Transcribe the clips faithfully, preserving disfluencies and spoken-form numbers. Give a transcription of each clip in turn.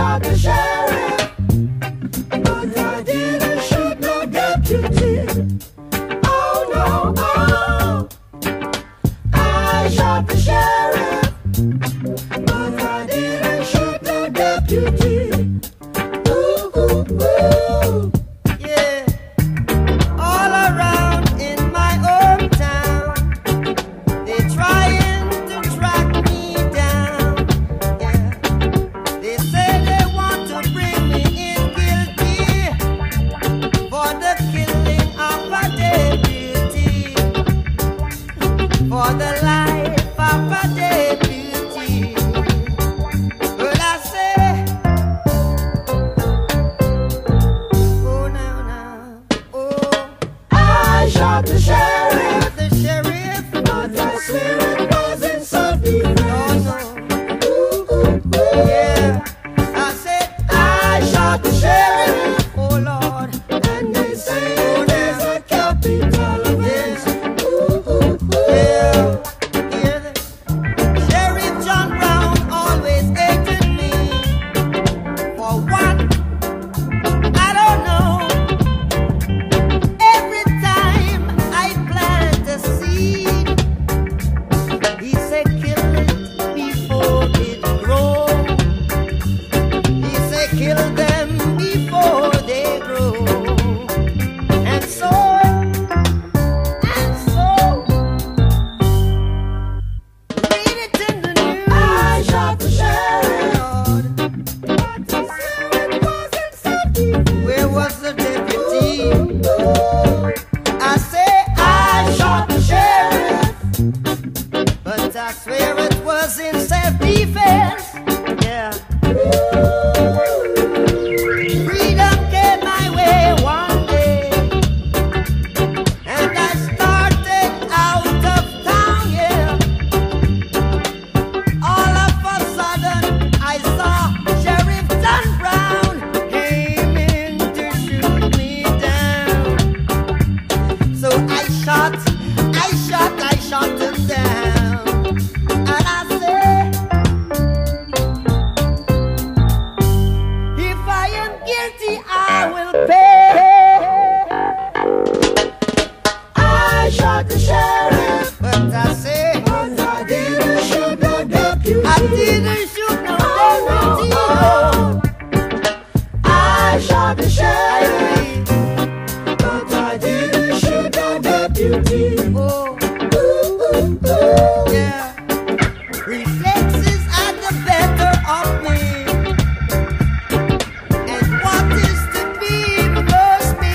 shot the sheriff, but I didn't shoot no deputy. Oh no, oh, I shot the sheriff, but I didn't shoot no deputy. Ooh, ooh, ooh. Yeah, all around in my hometown, they're trying to track me down. Yeah, they say they want to bring me in guilty for the killing of a deputy, for the life of a deputy. But I say, oh now now, oh, I shot the sheriff, the sheriff, but I swear it wasn't self-defense. oh no. Ooh, ooh, ooh. Yeah, I said I shot the sheriff, oh Lord, and they say there's a capital offense. Ooh, ooh, ooh. yeah, yeah. The Sheriff John Brown always hated me. For what? I don't know. Every time I plant a seed, he said kill it before it grows. He said kill them before they grow. And so, and so, read it in the news. I shot the sheriff, Lord, but I swear it wasn't self-defense. where was the deputy? Ooh, I say I shot the sheriff, but I swear it was in self-defense. Yeah. Freedom came my way one day, and I started out of town, yeah. All of a sudden, I saw Sheriff John Brown aiming to shoot me down. So I shot, I shot, I shot him down. And I said, if I am guilty, I will pay. I shot the sheriff, But I say, but I didn't shoot no deputy. I didn't shoot no deputy. Oh, I shot the I sheriff, agree. but I didn't shoot no deputy. Oh, Ooh, ooh, ooh. yeah. Reflexes are the better of me, and what is to be reverse me.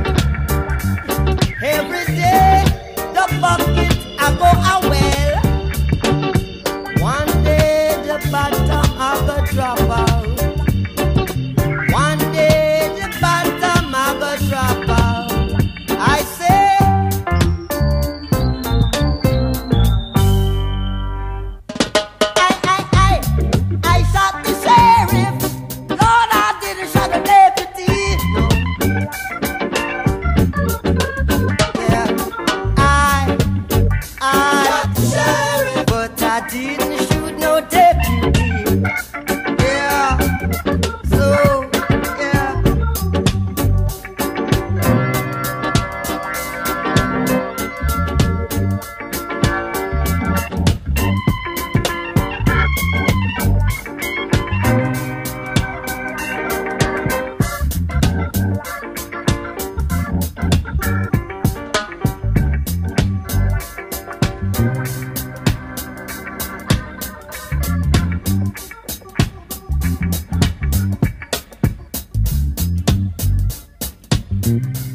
Every day the bucket I go a well. One day the bottom I go drop out. One day the bottom I go drop out. I say, I, I, I, I shot the sheriff. Lord, I didn't shot the deputy. No. Yeah, I, I Shot the sheriff, but I didn't shoot no deputy. Yeah, so, yeah. I